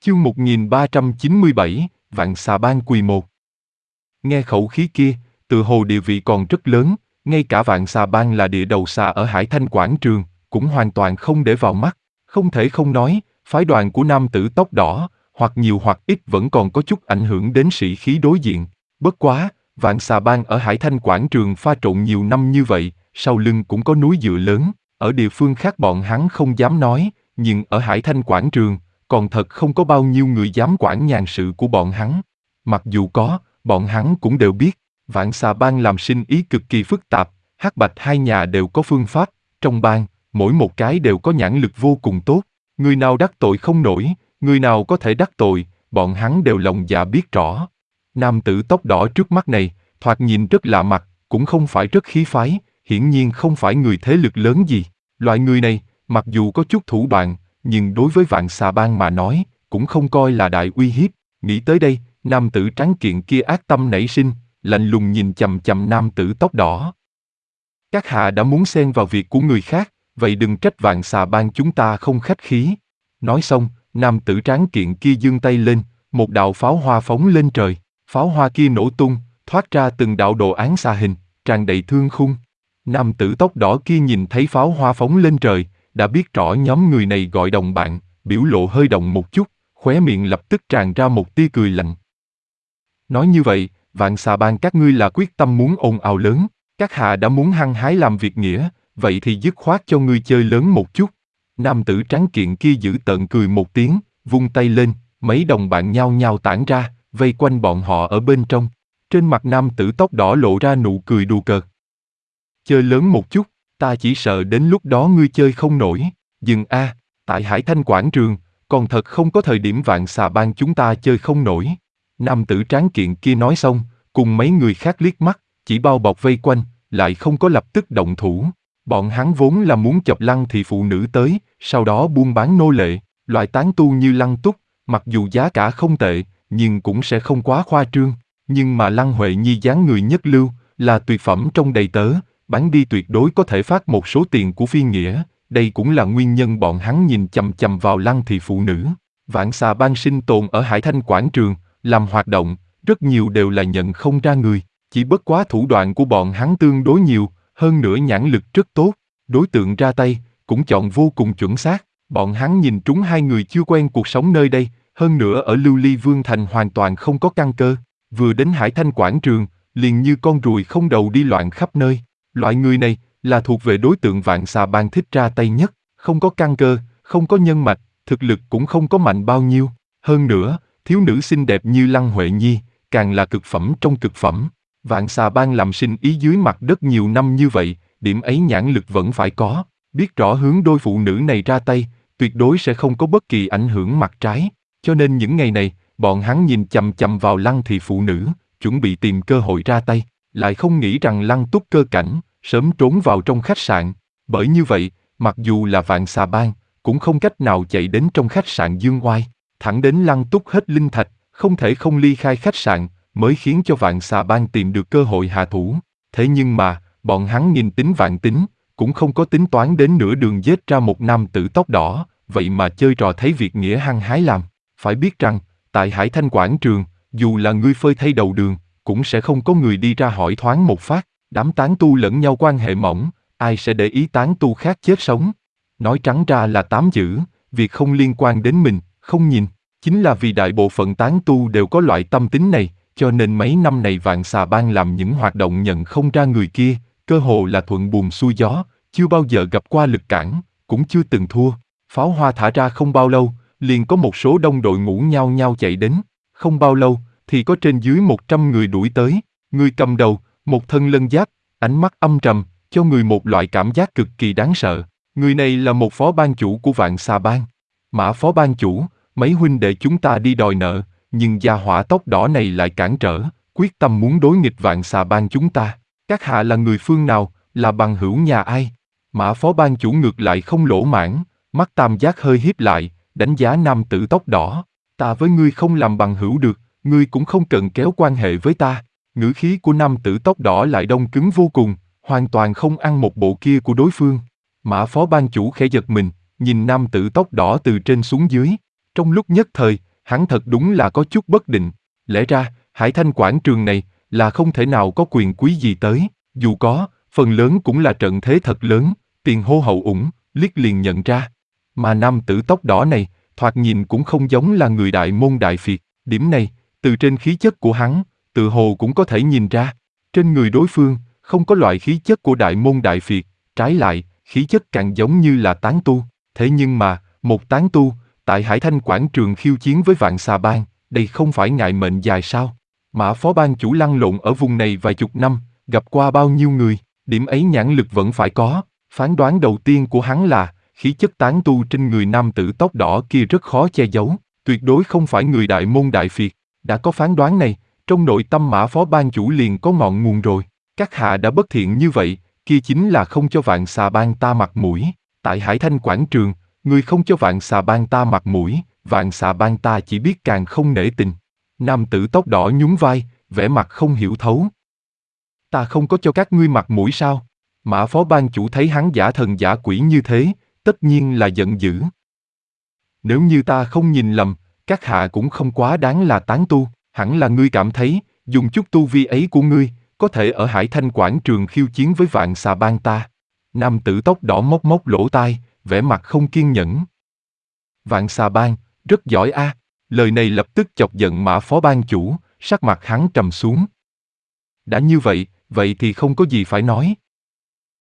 Chương 1397, Vạn Xà Bang quỳ một. Nghe khẩu khí kia, tự hồ địa vị còn rất lớn, ngay cả Vạn Xà Bang là địa đầu xà ở Hải Thanh Quảng Trường, cũng hoàn toàn không để vào mắt. Không thể không nói, phái đoàn của nam tử tóc đỏ, hoặc nhiều hoặc ít vẫn còn có chút ảnh hưởng đến sĩ khí đối diện. Bất quá, Vạn Xà Bang ở Hải Thanh Quảng Trường pha trộn nhiều năm như vậy, sau lưng cũng có núi dựa lớn, ở địa phương khác bọn hắn không dám nói, nhưng ở Hải Thanh Quảng Trường, còn thật không có bao nhiêu người dám quản nhàn sự của bọn hắn. Mặc dù có, bọn hắn cũng đều biết, Vạn Xà Bang làm sinh ý cực kỳ phức tạp, hắc bạch hai nhà đều có phương pháp, trong bang, mỗi một cái đều có nhãn lực vô cùng tốt, người nào đắc tội không nổi, người nào có thể đắc tội, bọn hắn đều lòng dạ biết rõ. Nam tử tóc đỏ trước mắt này, thoạt nhìn rất lạ mặt, cũng không phải rất khí phái, hiển nhiên không phải người thế lực lớn gì. Loại người này, mặc dù có chút thủ đoạn, nhưng đối với Vạn Xà Bang mà nói, cũng không coi là đại uy hiếp. Nghĩ tới đây, nam tử tráng kiện kia ác tâm nảy sinh, lạnh lùng nhìn chằm chằm nam tử tóc đỏ. Các hạ đã muốn xen vào việc của người khác, vậy đừng trách Vạn Xà Bang chúng ta không khách khí. Nói xong, nam tử tráng kiện kia giương tay lên, một đạo pháo hoa phóng lên trời. Pháo hoa kia nổ tung, thoát ra từng đạo đồ án xà hình, tràn đầy thương khung. Nam tử tóc đỏ kia nhìn thấy pháo hoa phóng lên trời, đã biết rõ nhóm người này gọi đồng bạn, biểu lộ hơi động một chút, khóe miệng lập tức tràn ra một tia cười lạnh. Nói như vậy, Vạn Xà Bang các ngươi là quyết tâm muốn ồn ào lớn, các hạ đã muốn hăng hái làm việc nghĩa, vậy thì dứt khoát cho ngươi chơi lớn một chút. Nam tử tráng kiện kia giữ tợn cười một tiếng, vung tay lên, mấy đồng bạn nhao nhao tản ra, vây quanh bọn họ ở bên trong. Trên mặt nam tử tóc đỏ lộ ra nụ cười đùa cợt. Chơi lớn một chút, ta chỉ sợ đến lúc đó ngươi chơi không nổi. Dừng a, tại Hải Thanh Quảng Trường, còn thật không có thời điểm Vạn Xà Bang chúng ta chơi không nổi. Nam tử tráng kiện kia nói xong, cùng mấy người khác liếc mắt, chỉ bao bọc vây quanh, lại không có lập tức động thủ. Bọn hắn vốn là muốn chọc Lăng thị phụ nữ tới, sau đó buôn bán nô lệ, loại tán tu như Lăng Túc, mặc dù giá cả không tệ, nhưng cũng sẽ không quá khoa trương. Nhưng mà Lăng Huệ Nhi dáng người nhất lưu, là tuyệt phẩm trong đầy tớ, bán đi tuyệt đối có thể phát một số tiền của phi nghĩa, đây cũng là nguyên nhân bọn hắn nhìn chằm chằm vào Lăng thị phụ nữ. Vạn Xà Bang sinh tồn ở Hải Thanh Quảng Trường, làm hoạt động, rất nhiều đều là nhận không ra người, chỉ bất quá thủ đoạn của bọn hắn tương đối nhiều, hơn nữa nhãn lực rất tốt, đối tượng ra tay, cũng chọn vô cùng chuẩn xác, bọn hắn nhìn trúng hai người chưa quen cuộc sống nơi đây, hơn nữa ở Lưu Ly Vương Thành hoàn toàn không có căn cơ, vừa đến Hải Thanh Quảng Trường, liền như con ruồi không đầu đi loạn khắp nơi, loại người này, là thuộc về đối tượng Vạn Xà Bang thích ra tay nhất, không có căn cơ, không có nhân mạch, thực lực cũng không có mạnh bao nhiêu, hơn nữa, thiếu nữ xinh đẹp như Lăng Huệ Nhi, càng là cực phẩm trong cực phẩm. Vạn Xà Bang làm sinh ý dưới mặt đất nhiều năm như vậy, điểm ấy nhãn lực vẫn phải có, biết rõ hướng đôi phụ nữ này ra tay, tuyệt đối sẽ không có bất kỳ ảnh hưởng mặt trái, cho nên những ngày này, bọn hắn nhìn chằm chằm vào Lăng thị phụ nữ, chuẩn bị tìm cơ hội ra tay, lại không nghĩ rằng Lăng Túc cơ cảnh, sớm trốn vào trong khách sạn, bởi như vậy, mặc dù là Vạn Xà Bang, cũng không cách nào chạy đến trong khách sạn Dương Oai, thẳng đến Lăng Túc hết linh thạch, không thể không ly khai khách sạn, mới khiến cho Vạn Xà Bang tìm được cơ hội hạ thủ. Thế nhưng mà, bọn hắn nghìn tính vạn tính, cũng không có tính toán đến nửa đường giết ra một nam tử tóc đỏ, vậy mà chơi trò thấy việc nghĩa hăng hái làm. Phải biết rằng, tại Hải Thanh Quảng Trường, dù là ngươi phơi thay đầu đường, cũng sẽ không có người đi ra hỏi thoáng một phát, đám tán tu lẫn nhau quan hệ mỏng, ai sẽ để ý tán tu khác chết sống. Nói trắng ra là tám chữ, việc không liên quan đến mình, không nhìn. Chính là vì đại bộ phận tán tu đều có loại tâm tính này, cho nên mấy năm này Vạn Xà Bang làm những hoạt động nhận không ra người kia, cơ hồ là thuận buồm xuôi gió, chưa bao giờ gặp qua lực cản, cũng chưa từng thua. Pháo hoa thả ra không bao lâu, liền có một số đông đội ngũ nhao nhao chạy đến, không bao lâu, thì có trên dưới 100 người đuổi tới, người cầm đầu, một thân lân giáp, ánh mắt âm trầm, cho người một loại cảm giác cực kỳ đáng sợ. Người này là một phó ban chủ của Vạn Xà Bang. Mã phó ban chủ, mấy huynh đệ chúng ta đi đòi nợ, nhưng gia hỏa tóc đỏ này lại cản trở, quyết tâm muốn đối nghịch Vạn Xà Bang chúng ta. Các hạ là người phương nào, là bằng hữu nhà ai? Mã phó ban chủ ngược lại không lỗ mãn, mắt tam giác hơi híp lại, đánh giá nam tử tóc đỏ. Ta với ngươi không làm bằng hữu được, ngươi cũng không cần kéo quan hệ với ta. Ngữ khí của nam tử tóc đỏ lại đông cứng vô cùng, hoàn toàn không ăn một bộ kia của đối phương. Mã phó ban chủ khẽ giật mình, nhìn nam tử tóc đỏ từ trên xuống dưới. Trong lúc nhất thời, hắn thật đúng là có chút bất định. Lẽ ra, Hải Thanh quảng trường này là không thể nào có quyền quý gì tới, dù có, phần lớn cũng là trận thế thật lớn, tiền hô hậu ủng, liếc liền nhận ra. Mà nam tử tóc đỏ này, thoạt nhìn cũng không giống là người đại môn đại phiệt, điểm này, từ trên khí chất của hắn, tự hồ cũng có thể nhìn ra. Trên người đối phương, không có loại khí chất của đại môn đại phiệt, trái lại, khí chất càng giống như là tán tu. Thế nhưng mà, một tán tu, tại Hải Thanh quảng trường khiêu chiến với Vạn Xà Bang, đây không phải ngại mệnh dài sao? Mã phó ban chủ lăn lộn ở vùng này vài chục năm, gặp qua bao nhiêu người, điểm ấy nhãn lực vẫn phải có. Phán đoán đầu tiên của hắn là, khí chất tán tu trên người nam tử tóc đỏ kia rất khó che giấu, tuyệt đối không phải người đại môn đại phiệt. Đã có phán đoán này, trong nội tâm Mã phó ban chủ liền có ngọn nguồn rồi. Các hạ đã bất thiện như vậy, kia chính là không cho Vạn Xà Bang ta mặt mũi. Tại Hải Thanh quảng trường, người không cho Vạn Xà Bang ta mặt mũi, Vạn Xà Bang ta chỉ biết càng không nể tình. Nam tử tóc đỏ nhún vai, vẻ mặt không hiểu thấu. Ta không có cho các ngươi mặt mũi sao? Mã phó ban chủ thấy hắn giả thần giả quỷ như thế, tất nhiên là giận dữ. Nếu như ta không nhìn lầm, các hạ cũng không quá đáng là tán tu, hẳn là ngươi cảm thấy, dùng chút tu vi ấy của ngươi, có thể ở Hải Thanh quảng trường khiêu chiến với Vạn Xà Bang ta. Nam tử tóc đỏ móc móc lỗ tai, vẻ mặt không kiên nhẫn. Vạn Xà Bang, rất giỏi a. Lời này lập tức chọc giận Mã phó ban chủ, sắc mặt hắn trầm xuống. Đã như vậy, vậy thì không có gì phải nói.